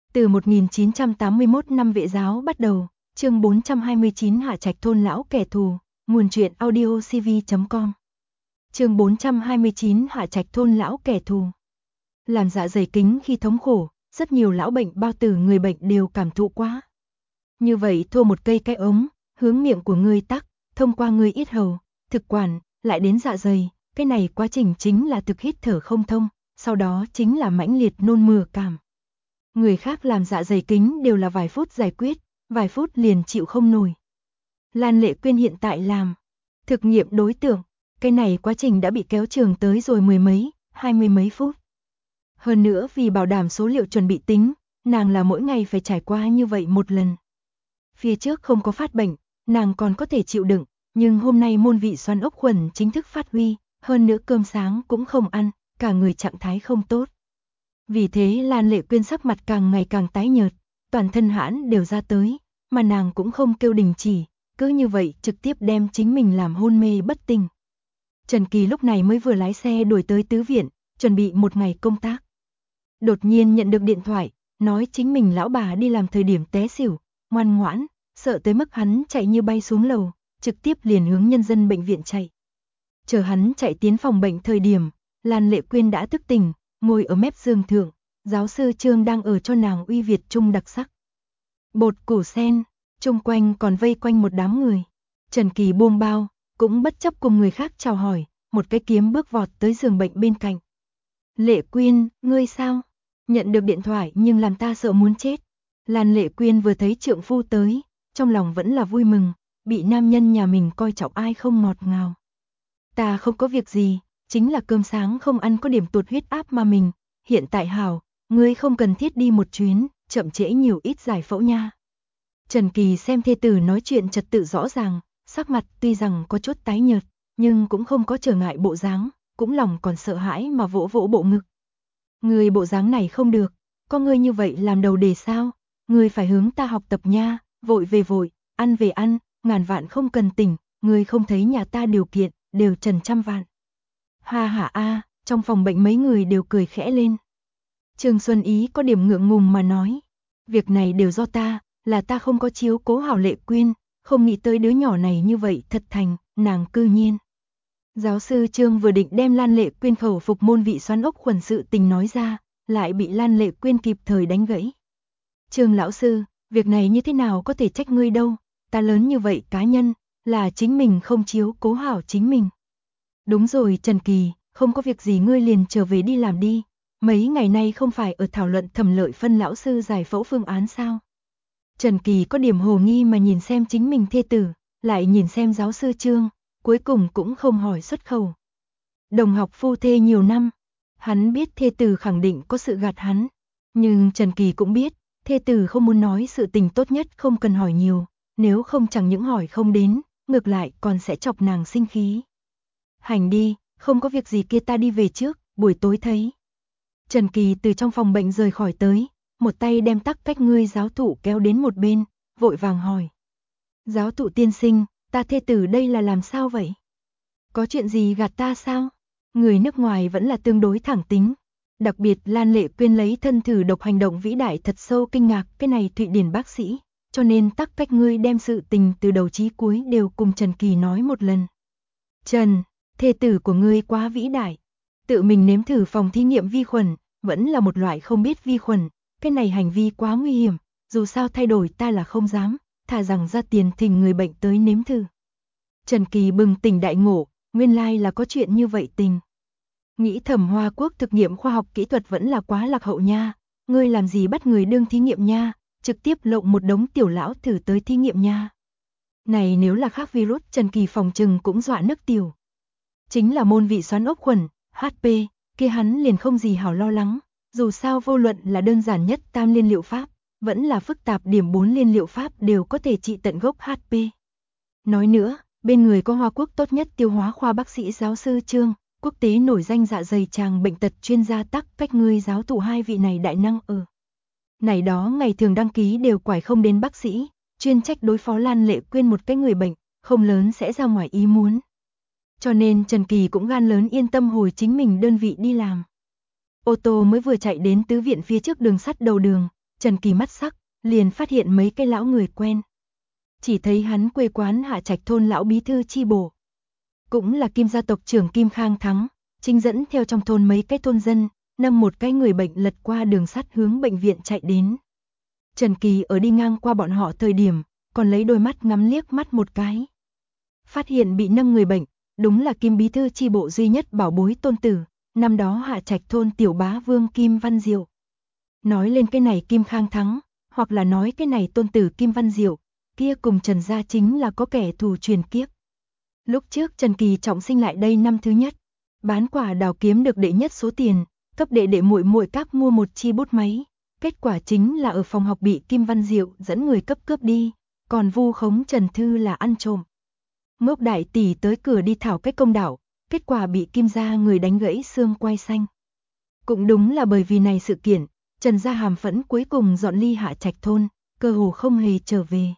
Từ 1981 năm Vệ giáo bắt đầu, chương 429 Hạ Trạch thôn lão kẻ thù, nguồn truyện audio cv.com. Chương 429 Hạ Trạch thôn lão kẻ thù. Làm dạ dày kính khi thống khổ, rất nhiều lão bệnh bao tử người bệnh đều cảm thụ quá. Như vậy thô một cây cái ống, hướng miệng của ngươi tắc, thông qua ngươi yết hầu, thực quản, lại đến dạ dày, cái này quá trình chính là thực hít thở không thông, sau đó chính là mãnh liệt nôn mửa cảm. Người khác làm dạ dày kính đều là vài phút giải quyết, vài phút liền chịu không nổi. Lan Lệ Quyên hiện tại làm thực nghiệm đối tượng, cái này quá trình đã bị kéo trường tới rồi 10 mấy, 20 mấy phút. Hơn nữa vì bảo đảm số liệu chuẩn bị tính, nàng là mỗi ngày phải trải qua như vậy một lần. Phía trước không có phát bệnh, nàng còn có thể chịu đựng, nhưng hôm nay môn vị xoắn ốc khuẩn chính thức phát huy, hơn nữa cơm sáng cũng không ăn, cả người trạng thái không tốt. Vì thế Lan Lệ Quyên sắc mặt càng ngày càng tái nhợt, toàn thân hãn đều ra tới, mà nàng cũng không kêu đình chỉ, cứ như vậy trực tiếp đem chính mình làm hôn mê bất tỉnh. Trần Kỳ lúc này mới vừa lái xe đuổi tới tứ viện, chuẩn bị một ngày công tác. Đột nhiên nhận được điện thoại, nói chính mình lão bà đi làm thời điểm té xỉu, ngoan ngoãn, sợ tới mức hắn chạy như bay xuống lầu, trực tiếp liền hướng nhân dân bệnh viện chạy. Chờ hắn chạy tiến phòng bệnh thời điểm, Lan Lệ Quyên đã thức tỉnh, ngồi ở mép giường thượng, giáo sư Trương đang ở cho nàng uy Việt Trung đặc sắc. Bột củ sen, chung quanh còn vây quanh một đám người. Trần Kỳ buông bao, cũng bất chấp cùng người khác chào hỏi, một cái kiếm bước vọt tới giường bệnh bên cạnh. Lệ Quyên, ngươi sao? Nhận được điện thoại nhưng làm ta sợ muốn chết. Lan Lệ Quyên vừa thấy trượng phu tới, trong lòng vẫn là vui mừng, bị nam nhân nhà mình coi trọng ai không ngọt ngào. Ta không có việc gì, chính là cơm sáng không ăn có điểm tụt huyết áp mà mình, hiện tại hảo, ngươi không cần thiết đi một chuyến, chậm trễ nhiều ít giải phẫu nha. Trần Kỳ xem thê tử nói chuyện trật tự rõ ràng, sắc mặt tuy rằng có chút tái nhợt, nhưng cũng không có trở ngại bộ dáng, cũng lòng còn sợ hãi mà vỗ vỗ bộ ngực. Người bộ dáng này không được, có ngươi như vậy làm đầu đề sao, ngươi phải hướng ta học tập nha, vội về vội, ăn về ăn, ngàn vạn không cần tỉnh, ngươi không thấy nhà ta điều kiện, đều trần trăm vạn. Ha ha a, trong phòng bệnh mấy người đều cười khẽ lên. Trương Xuân Ý có điểm ngượng ngùng mà nói, việc này đều do ta, là ta không có chiếu cố hảo Lệ Quyên, không nghĩ tới đứa nhỏ này như vậy thật thành, nàng cư nhiên. Giáo sư Trương vừa định đem Lan Lệ Quyên khẩu phục môn vị xoắn ốc khuẩn sự tình nói ra, lại bị Lan Lệ Quyên kịp thời đánh gãy. Trương lão sư, việc này như thế nào có thể trách ngươi đâu, ta lớn như vậy cá nhân, là chính mình không chiếu cố hảo chính mình. Đúng rồi Trần Kỳ, không có việc gì ngươi liền trở về đi làm đi, mấy ngày nay không phải ở thảo luận Thẩm Lợi Phân lão sư giải phẫu phương án sao? Trần Kỳ có điểm hồ nghi mà nhìn xem chính mình thê tử, lại nhìn xem giáo sư Trương, cuối cùng cũng không hỏi xuất khẩu. Đồng học phu thê nhiều năm, hắn biết thê tử khẳng định có sự gạt hắn, nhưng Trần Kỳ cũng biết, thê tử không muốn nói sự tình tốt nhất không cần hỏi nhiều, nếu không chẳng những hỏi không đến, ngược lại còn sẽ chọc nàng sinh khí. Hành đi, không có việc gì kia ta đi về trước, buổi tối thấy. Trần Kỳ từ trong phòng bệnh rời khỏi tới, một tay đem tắc cách ngươi giáo thụ kéo đến một bên, vội vàng hỏi. Giáo thụ tiên sinh, ta thê tử đây là làm sao vậy? Có chuyện gì gạt ta sao? Người nước ngoài vẫn là tương đối thẳng tính. Đặc biệt Lan Lệ Quyên lấy thân thử độc hành động vĩ đại thật sâu kinh ngạc cái này Thụy Điển bác sĩ, cho nên tắc cách ngươi đem sự tình từ đầu chí cuối đều cùng Trần Kỳ nói một lần. Trần, thê tử của ngươi quá vĩ đại. Tự mình nếm thử phòng thí nghiệm vi khuẩn, vẫn là một loại không biết vi khuẩn, cái này hành vi quá nguy hiểm, dù sao thay đổi ta là không dám, thà rằng ra tiền thỉnh người bệnh tới nếm thử. Trần Kỳ bừng tỉnh đại ngộ, nguyên lai là có chuyện như vậy tình. Nghĩ thầm Hoa Quốc thực nghiệm khoa học kỹ thuật vẫn là quá lạc hậu nha, ngươi làm gì bắt người đương thí nghiệm nha, trực tiếp lộng một đống tiểu lão thử tới thí nghiệm nha. Này nếu là khác virus Trần Kỳ phòng trừng cũng dọa nước tiểu. Chính là môn vị xoắn ốc khuẩn, HP, kia hắn liền không gì hảo lo lắng, dù sao vô luận là đơn giản nhất tam liên liệu pháp, vẫn là phức tạp điểm 4 liên liệu pháp đều có thể trị tận gốc HP. Nói nữa, bên người có Hoa Quốc tốt nhất tiêu hóa khoa bác sĩ giáo sư Trương, quốc tế nổi danh dạ dày tràng bệnh tật chuyên gia tắc cách ngươi giáo thụ hai vị này đại năng ở. Này đó ngày thường đăng ký đều quải không đến bác sĩ, chuyên trách đối phó Lan Lệ Quyên một cái người bệnh, không lớn sẽ ra ngoài ý muốn. Cho nên Trần Kỳ cũng gan lớn yên tâm hồi chính mình đơn vị đi làm. Ô tô mới vừa chạy đến tứ viện phía trước đường sắt đầu đường, Trần Kỳ mắt sắc, liền phát hiện mấy cái lão người quen. Chỉ thấy hắn quê quán Hạ Trạch thôn lão bí thư chi bộ, cũng là Kim gia tộc trưởng Kim Khang Thắng, chính dẫn theo trong thôn mấy cái thôn dân, nâng một cái người bệnh lật qua đường sắt hướng bệnh viện chạy đến. Trần Kỳ ở đi ngang qua bọn họ thời điểm, còn lấy đôi mắt ngắm liếc mắt một cái. Phát hiện bị nâng người bệnh, đúng là Kim bí thư chi bộ duy nhất bảo bối tôn tử, năm đó Hạ Trạch thôn tiểu bá vương Kim Văn Diệu. Nói lên cái này Kim Khang Thắng, hoặc là nói cái này tôn tử Kim Văn Diệu, kia cùng Trần gia chính là có kẻ thù truyền kiếp. Lúc trước Trần Kỳ trọng sinh lại đây năm thứ nhất, bán quả đào kiếm được đệ nhất số tiền, cấp đệ muội muội các mua một chi bút máy, kết quả chính là ở phòng học bị Kim Văn Diệu dẫn người cấp cướp đi, còn vu khống Trần Thư là ăn trộm. Ngốc đại tỷ tới cửa đi thảo cái công đạo, kết quả bị Kim gia người đánh gãy xương quai xanh. Cũng đúng là bởi vì này sự kiện, Trần gia hàm phẫn cuối cùng dọn ly Hạ Trạch thôn, cơ hồ không hề trở về.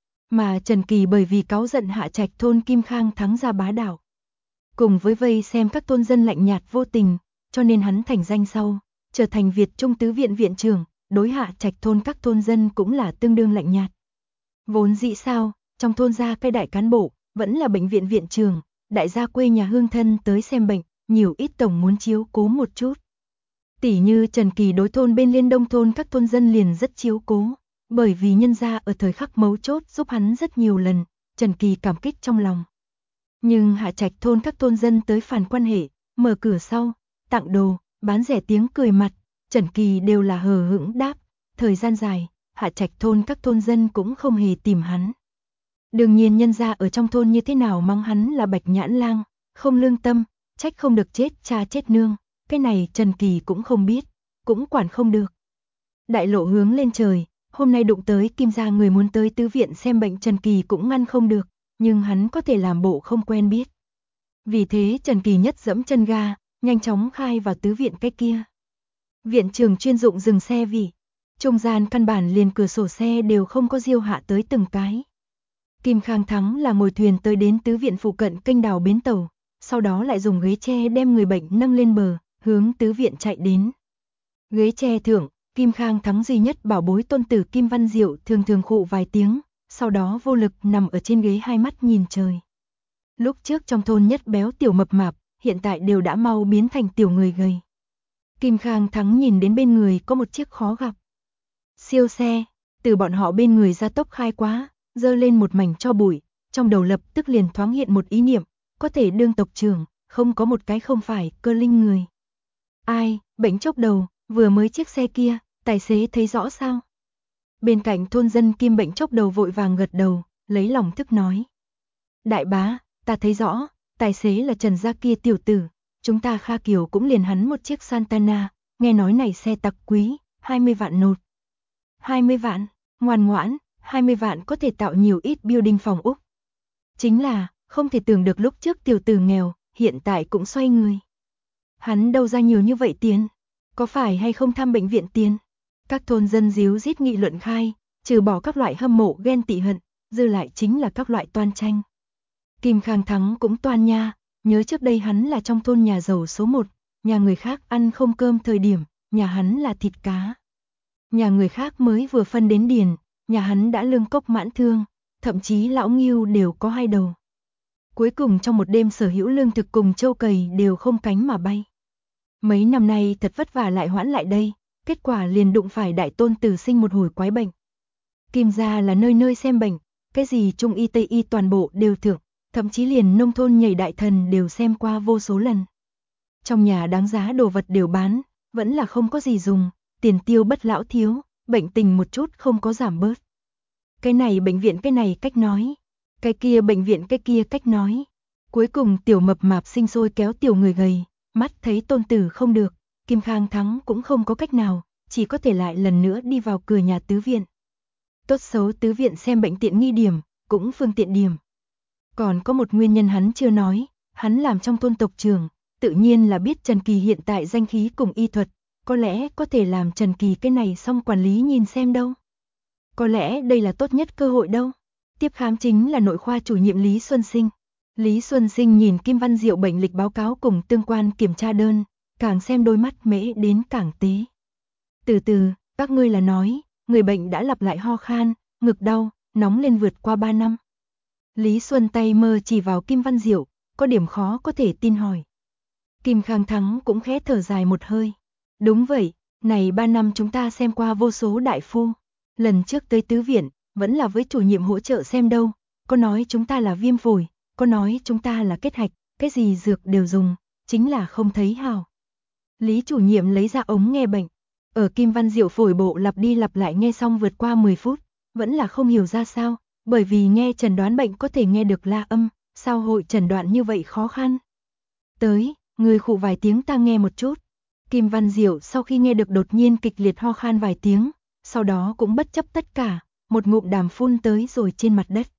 Mà Trần Kỳ bởi vì cáu giận Hạ Trạch thôn Kim Khang Thắng ra bá đạo, cùng với vây xem các thôn dân lạnh nhạt vô tình, cho nên hắn thành danh sau, trở thành Việt Trung tứ viện viện trưởng, đối Hạ Trạch thôn các thôn dân cũng là tương đương lạnh nhạt. Vốn dĩ sao, trong thôn gia cái đại cán bộ, vẫn là bệnh viện viện trưởng, đại gia quê nhà hương thân tới xem bệnh, nhiều ít tổng muốn chiếu cố một chút. Tỷ như Trần Kỳ đối thôn bên Liên Đông thôn các thôn dân liền rất chiếu cố, bởi vì nhân gia ở thời khắc mấu chốt giúp hắn rất nhiều lần, Trần Kỳ cảm kích trong lòng. Nhưng Hạ Trạch thôn các thôn dân tới phản quan hệ, mở cửa sau, tặng đồ, bán rẻ tiếng cười mặt, Trần Kỳ đều là hờ hững đáp, thời gian dài, Hạ Trạch thôn các thôn dân cũng không hề tìm hắn. Đương nhiên nhân gia ở trong thôn như thế nào mắng hắn là bạch nhãn lang, không lương tâm, trách không được chết cha chết nương, cái này Trần Kỳ cũng không biết, cũng quản không được. Đại lộ hướng lên trời, hôm nay đụng tới Kim gia người muốn tới tứ viện xem bệnh Trần Kỳ cũng ngăn không được, nhưng hắn có thể làm bộ không quen biết. Vì thế Trần Kỳ nhất dẫm chân ga, nhanh chóng khai vào tứ viện cái kia. Viện trường chuyên dụng dừng xe vì, trung gian căn bản liền cửa sổ xe đều không có diêu hạ tới từng cái. Kim Khang Thắng là ngồi thuyền tới đến tứ viện phụ cận kênh đào bến tàu, sau đó lại dùng ghế tre đem người bệnh nâng lên bờ, hướng tứ viện chạy đến. Ghế tre thượng, Kim Khang Thắng duy nhất bảo bối tôn tử Kim Văn Diệu thường thường khụ vài tiếng, sau đó vô lực nằm ở trên ghế hai mắt nhìn trời. Lúc trước trong thôn nhất béo tiểu mập mạp, hiện tại đều đã mau biến thành tiểu người gầy. Kim Khang Thắng nhìn đến bên người có một chiếc khó gặp siêu xe, từ bọn họ bên người ra tốc khai quá, dơ lên một mảnh cho bụi, trong đầu lập tức liền thoáng hiện một ý niệm, có thể đương tộc trưởng, không có một cái không phải cơ linh người. Ai, bệnh chốc đầu, vừa mới chiếc xe kia, tài xế thấy rõ sao? Bên cạnh thôn dân Kim bệnh chốc đầu vội vàng gật đầu, lấy lòng thức nói. Đại bá, ta thấy rõ, tài xế là Trần gia kia tiểu tử, chúng ta Kha Kiều cũng liền hắn một chiếc Santana, nghe nói này xe tặc quý, 20 vạn nột. 20 vạn, ngoan ngoãn, 20 vạn có thể tạo nhiều ít building phòng Úc. Chính là, không thể tưởng được lúc trước tiểu tử nghèo, hiện tại cũng xoay người. Hắn đâu ra nhiều như vậy tiền, có phải hay không thăm bệnh viện tiền? Các thôn dân díu rít nghị luận khai, trừ bỏ các loại hâm mộ ghen tị hận, dư lại chính là các loại toan tranh. Kim Khang Thắng cũng toan nha, nhớ trước đây hắn là trong thôn nhà giàu số 1, nhà người khác ăn không cơm thời điểm, nhà hắn là thịt cá. Nhà người khác mới vừa phân đến điền, nhà hắn đã lương cốc mãn thương, thậm chí lão ngưu đều có 2 đầu. Cuối cùng trong một đêm sở hữu lương thực cùng châu cày đều không cánh mà bay. Mấy năm nay thật vất vả lại hoãn lại đây, kết quả liền đụng phải đại tôn tử sinh một hồi quái bệnh. Kim gia là nơi nơi xem bệnh, cái gì trung y tây y toàn bộ đều thượng, thậm chí liền nông thôn nhảy đại thần đều xem qua vô số lần. Trong nhà đáng giá đồ vật đều bán, vẫn là không có gì dùng, tiền tiêu bất lão thiếu, bệnh tình một chút không có giảm bớt. Cái này bệnh viện cái này cách nói, cái kia bệnh viện cái kia cách nói. Cuối cùng tiểu mập mạp sinh sôi kéo tiểu người gầy, mắt thấy tôn tử không được, Kim Khang Thắng cũng không có cách nào, chỉ có thể lại lần nữa đi vào cửa nhà tứ viện. Tốt xấu tứ viện xem bệnh tiện nghi điểm, cũng phương tiện điểm. Còn có một nguyên nhân hắn chưa nói, hắn làm trong thôn tộc trưởng, tự nhiên là biết Trần Kỳ hiện tại danh khí cùng y thuật, có lẽ có thể làm Trần Kỳ cái này xong quản lý nhìn xem đâu. Có lẽ đây là tốt nhất cơ hội đâu. Tiếp khám chính là nội khoa chủ nhiệm Lý Xuân Sinh. Lý Xuân Sinh nhìn Kim Văn Diệu bệnh lịch báo cáo cùng tương quan kiểm tra đơn, càng xem đôi mắt mễ đến càng tế. Từ từ, các ngươi là nói, người bệnh đã lặp lại ho khan, ngực đau, nóng lên vượt qua 3 năm. Lý Xuân tay mơ chỉ vào Kim Văn Diệu, có điểm khó có thể tin hỏi. Kim Khang Thắng cũng khẽ thở dài một hơi. Đúng vậy, này 3 năm chúng ta xem qua vô số đại phu. Lần trước tới tứ viện, vẫn là với chủ nhiệm hỗ trợ xem đâu. Có nói chúng ta là viêm phổi, có nói chúng ta là kết hạch, cái gì dược đều dùng, chính là không thấy hào. Lý chủ nhiệm lấy ra ống nghe bệnh. Ở Kim Văn Diệu phổi bộ lặp đi lặp lại nghe xong vượt qua 10 phút, vẫn là không hiểu ra sao, bởi vì nghe chẩn đoán bệnh có thể nghe được la âm, sao hội chẩn đoán như vậy khó khăn. Tới, người khụ vài tiếng ta nghe một chút. Kim Văn Diệu sau khi nghe được đột nhiên kịch liệt ho khan vài tiếng, sau đó cũng bất chấp tất cả, một ngụm đàm phun tới rồi trên mặt đất.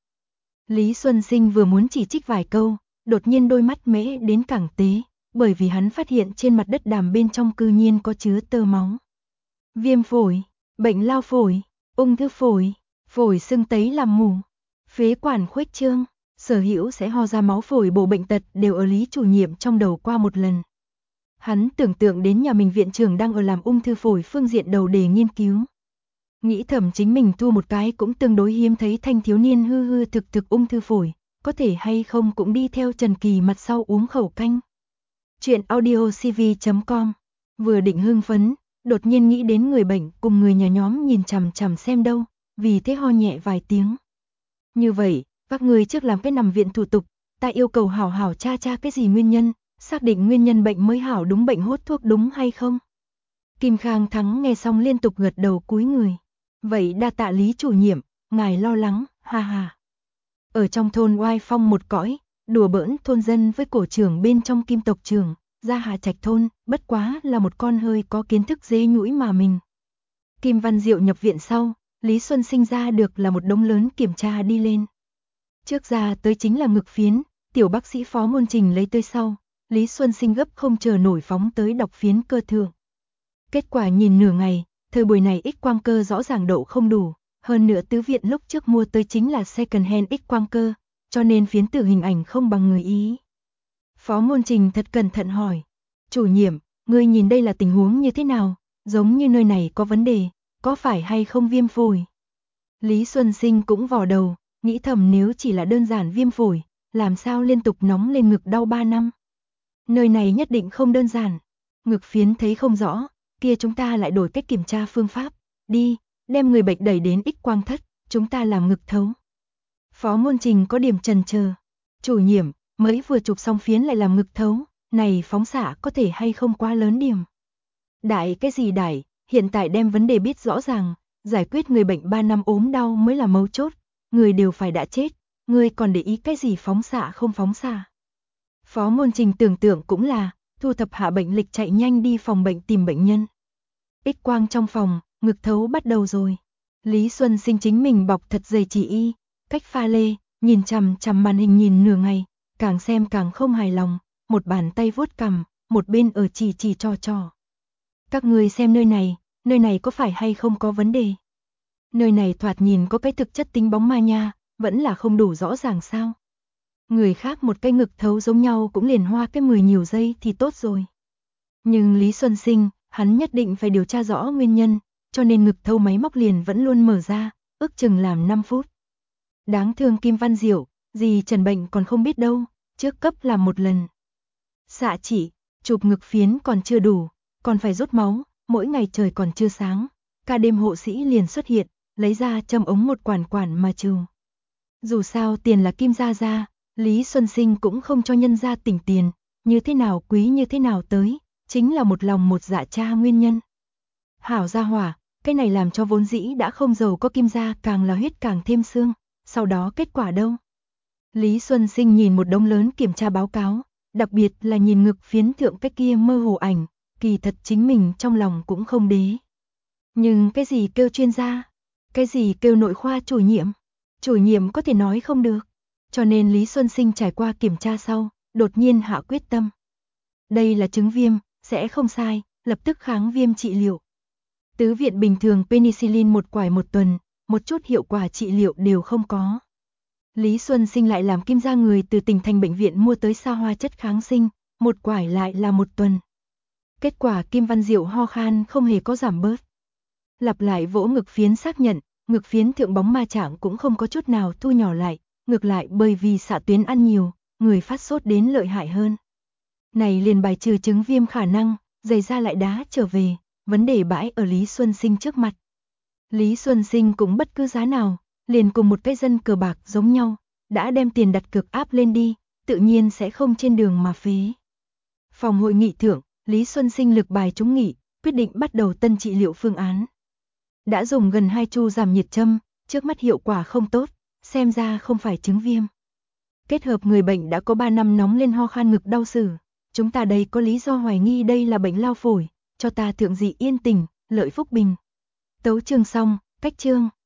Lý Xuân Sinh vừa muốn chỉ trích vài câu, đột nhiên đôi mắt mễ đến cảng tế, bởi vì hắn phát hiện trên mặt đất đàm bên trong cư nhiên có chứa tơ máu. Viêm phổi, bệnh lao phổi, ung thư phổi, phổi sưng tấy làm mù, phế quản khuếch trương, sở hữu sẽ ho ra máu phổi bổ bệnh tật đều ở Lý chủ nhiệm trong đầu qua một lần. Hắn tưởng tượng đến nhà mình viện trưởng đang ở làm ung thư phổi phương diện đầu đề nghiên cứu. Nghĩ thầm chính mình thu một cái cũng tương đối hiếm thấy thanh thiếu niên hư hư thực thực ung thư phổi, có thể hay không cũng đi theo Trần Kỳ mặt sau uống khẩu canh. Chuyện audiocv.com. Vừa định hưng phấn, đột nhiên nghĩ đến người bệnh cùng người nhà nhóm nhìn chằm chằm xem đâu, vì thế ho nhẹ vài tiếng. Như vậy, các người trước làm cái nằm viện thủ tục, ta yêu cầu hảo hảo tra cái gì nguyên nhân, xác định nguyên nhân bệnh mới hảo đúng bệnh hốt thuốc đúng hay không. Kim Khang Thắng nghe xong liên tục gật đầu cúi người. Vậy đa tạ Lý chủ nhiệm, ngài lo lắng, ha ha. Ở trong thôn oai phong một cõi, đùa bỡn thôn dân với cổ trưởng bên trong Kim tộc trưởng, ra Hạ Trạch thôn, bất quá là một con hơi có kiến thức dế nhũi mà mình. Kim Văn Diệu nhập viện sau, Lý Xuân Sinh ra được là một đống lớn kiểm tra đi lên. Trước ra tới chính là ngực phiến, tiểu bác sĩ Phó Môn Trình lấy tới sau, Lý Xuân Sinh gấp không chờ nổi phóng tới đọc phiến cơ thượng. Kết quả nhìn nửa ngày, thời buổi này X quang cơ rõ ràng độ không đủ, hơn nữa tứ viện lúc trước mua tới chính là second hand X quang cơ, cho nên phiến tử hình ảnh không bằng người ý. Phó Môn Trình thật cẩn thận hỏi, chủ nhiệm, ngươi nhìn đây là tình huống như thế nào, giống như nơi này có vấn đề, có phải hay không viêm phổi? Lý Xuân Sinh cũng vò đầu, nghĩ thầm nếu chỉ là đơn giản viêm phổi, làm sao liên tục nóng lên ngực đau 3 năm? Nơi này nhất định không đơn giản. Ngực phiến thấy không rõ, kia chúng ta lại đổi cách kiểm tra phương pháp, đi, đem người bệnh đẩy đến X quang thất, chúng ta làm ngực thấu. Phó Môn Trình có điểm chần chờ, chủ nhiệm, mới vừa chụp xong phiến lại làm ngực thấu, này phóng xạ có thể hay không quá lớn điểm. Đại cái gì đại, hiện tại đem vấn đề biết rõ ràng, giải quyết người bệnh 3 năm ốm đau mới là mấu chốt, người đều phải đã chết, người còn để ý cái gì phóng xạ không phóng xạ. Phó Môn Trình tưởng tượng cũng là, thu thập hạ bệnh lịch chạy nhanh đi phòng bệnh tìm bệnh nhân. X quang trong phòng, ngực thấu bắt đầu rồi. Lý Xuân Sinh chính mình bọc thật dày chỉ y, cách pha lê, nhìn chằm chằm màn hình nhìn nửa ngày, càng xem càng không hài lòng, một bàn tay vuốt cằm, một bên ở chỉ trò. Các người xem nơi này có phải hay không có vấn đề? Nơi này thoạt nhìn có cái thực chất tính bóng ma nha, vẫn là không đủ rõ ràng sao? Người khác một cái ngực thấu giống nhau cũng liền hoa cái 10 nhiều giây thì tốt rồi. Nhưng Lý Xuân Sinh, hắn nhất định phải điều tra rõ nguyên nhân, cho nên ngực thấu máy móc liền vẫn luôn mở ra, ước chừng làm 5 phút. Đáng thương Kim Văn Diệu, gì trần bệnh còn không biết đâu, trước cấp làm một lần. Xạ chỉ, chụp ngực phiến còn chưa đủ, còn phải rút máu, mỗi ngày trời còn chưa sáng, ca đêm hộ sĩ liền xuất hiện, lấy ra châm ống một quản mà trừ. Dù sao tiền là Kim gia, Lý Xuân Sinh cũng không cho nhân gia tỉnh tiền, như thế nào quý như thế nào tới, chính là một lòng một dạ cha nguyên nhân. Hảo gia hỏa, cái này làm cho vốn dĩ đã không giàu có Kim gia càng là huyết càng thêm xương, sau đó kết quả đâu? Lý Xuân Sinh nhìn một đống lớn kiểm tra báo cáo, đặc biệt là nhìn ngực phiến thượng cái kia mơ hồ ảnh, kỳ thật chính mình trong lòng cũng không đế. Nhưng cái gì kêu chuyên gia, cái gì kêu nội khoa chủ nhiệm có thể nói không được. Cho nên Lý Xuân Sinh trải qua kiểm tra sau, đột nhiên hạ quyết tâm. Đây là chứng viêm, sẽ không sai, lập tức kháng viêm trị liệu. Tứ viện bình thường penicillin một quải một tuần, một chút hiệu quả trị liệu đều không có. Lý Xuân Sinh lại làm Kim gia người từ tỉnh thành bệnh viện mua tới xa hoa chất kháng sinh, một quải lại là một tuần. Kết quả Kim Văn Diệu ho khan không hề có giảm bớt. Lặp lại vỗ ngực phiến xác nhận, ngực phiến thượng bóng ma trạng cũng không có chút nào thu nhỏ lại, ngược lại bởi vì xạ tuyến ăn nhiều, người phát sốt đến lợi hại hơn. Này liền bài trừ chứng viêm khả năng, giày da lại đá trở về, vấn đề bãi ở Lý Xuân Sinh trước mặt. Lý Xuân Sinh cũng bất cứ giá nào, liền cùng một cái dân cờ bạc giống nhau, đã đem tiền đặt cược áp lên đi, tự nhiên sẽ không trên đường mà phí. Phòng hội nghị thượng, Lý Xuân Sinh lực bài trúng nghị, quyết định bắt đầu tân trị liệu phương án. Đã dùng gần 2 chu giảm nhiệt châm, trước mắt hiệu quả không tốt, xem ra không phải chứng viêm. Kết hợp người bệnh đã có 3 năm nóng lên ho khan ngực đau sử, chúng ta đây có lý do hoài nghi đây là bệnh lao phổi, cho ta thượng dị yên tình, lợi phúc bình. Tấu chương xong, cách chương.